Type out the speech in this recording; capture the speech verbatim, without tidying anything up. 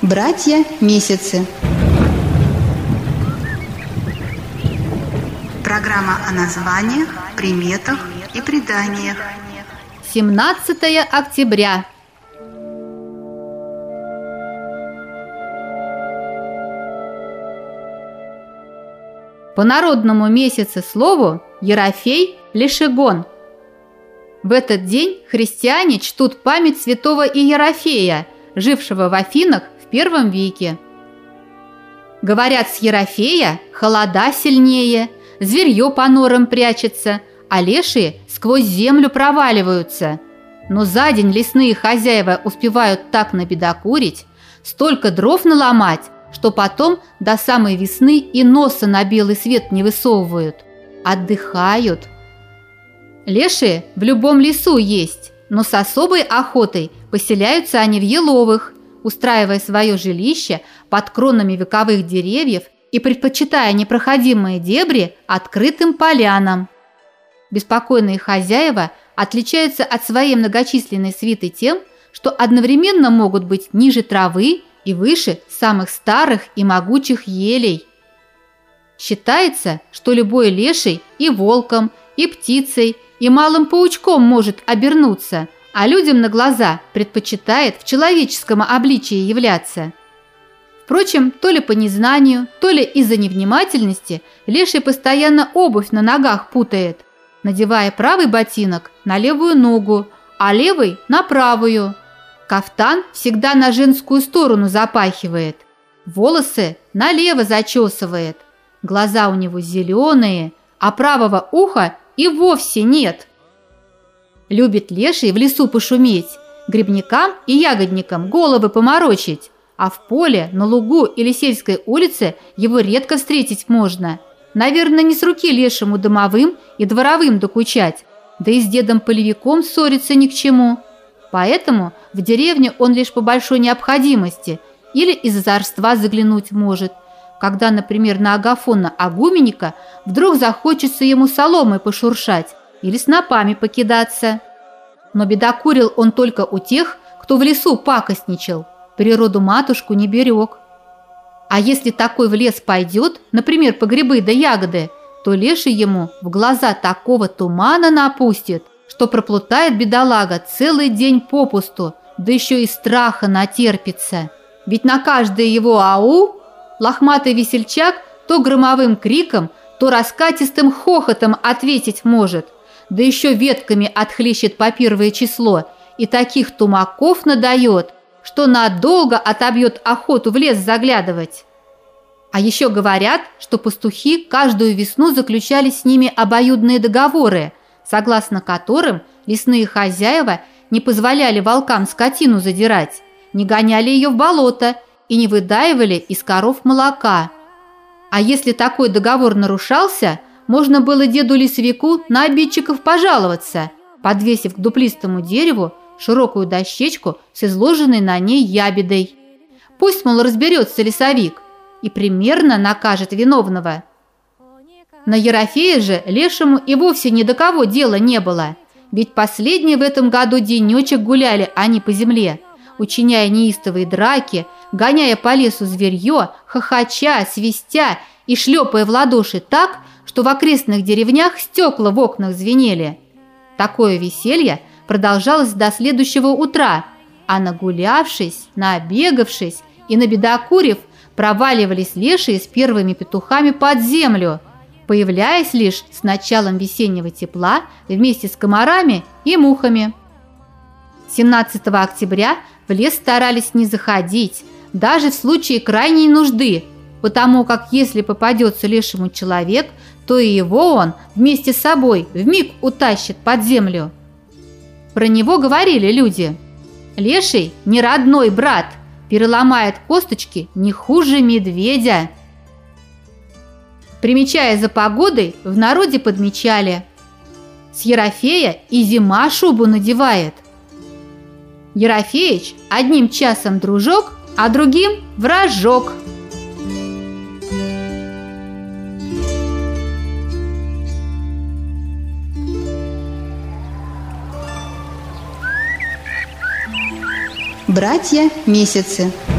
Братья Месяцы. Программа о названиях, приметах и преданиях. семнадцатое октября. По народному месяцеслову Ерофей Лешегон. В этот день христиане чтут память святого Иерофея, жившего в Афинах в первом веке. Говорят, с Ерофея холода сильнее, зверье по норам прячется, а лешие сквозь землю проваливаются. Но за день лесные хозяева успевают так набедокурить, столько дров наломать, что потом до самой весны и носа на белый свет не высовывают. Отдыхают. Лешие в любом лесу есть, но с особой охотой поселяются они в еловых, устраивая свое жилище под кронами вековых деревьев и предпочитая непроходимые дебри открытым полянам. Беспокойные хозяева отличаются от своей многочисленной свиты тем, что одновременно могут быть ниже травы и выше самых старых и могучих елей. Считается, что любой леший и волком, и птицей, и малым паучком может обернуться, а людям на глаза предпочитает в человеческом обличии являться. Впрочем, то ли по незнанию, то ли из-за невнимательности леший постоянно обувь на ногах путает, надевая правый ботинок на левую ногу, а левый на правую. Кафтан всегда на женскую сторону запахивает, волосы налево зачесывает, глаза у него зеленые, а правого уха и вовсе нет. Любит леший в лесу пошуметь, грибникам и ягодникам головы поморочить, а в поле, на лугу или сельской улице его редко встретить можно. Наверное, не с руки лешему домовым и дворовым докучать, да и с дедом-полевиком ссориться ни к чему. Поэтому в деревне он лишь по большой необходимости или из озорства заглянуть может, когда, например, на Агафона Агуменника вдруг захочется ему соломой пошуршать или снопами покидаться. Но бедокурил он только у тех, кто в лесу пакостничал, природу-матушку не берег. А если такой в лес пойдет, например, по грибы да ягоды, то леший ему в глаза такого тумана напустит, что проплутает бедолага целый день попусту, да еще и страха натерпится. Ведь на каждое его «ау» лохматый весельчак то громовым криком, то раскатистым хохотом ответить может, да еще ветками отхлещет по первое число и таких тумаков надает, что надолго отобьет охоту в лес заглядывать. А еще говорят, что пастухи каждую весну заключали с ними обоюдные договоры, согласно которым лесные хозяева не позволяли волкам скотину задирать, не гоняли ее в болото и не выдаивали из коров молока. А если такой договор нарушался, можно было деду-лесовику на обидчиков пожаловаться, подвесив к дуплистому дереву широкую дощечку с изложенной на ней ябедой. Пусть, мол, разберется лесовик и примерно накажет виновного. На Ерофея же лешему и вовсе ни до кого дела не было, ведь последний в этом году денечек гуляли они по земле, учиняя неистовые драки, гоняя по лесу зверье, хохоча, свистя и шлепая в ладоши так, что в окрестных деревнях стекла в окнах звенели. Такое веселье продолжалось до следующего утра, а нагулявшись, наобегавшись и набедокурив, проваливались лешие с первыми петухами под землю, появляясь лишь с началом весеннего тепла вместе с комарами и мухами. семнадцатого октября в лес старались не заходить, даже в случае крайней нужды, потому как если попадется лешему человек, то и его он вместе с собой вмиг утащит под землю. Про него говорили люди: леший не родной брат, переломает косточки не хуже медведя. Примечая за погодой, в народе подмечали: с Ерофея и зима шубу надевает. Ерофеич одним часом дружок, а другим вражок. Братья Месяцы.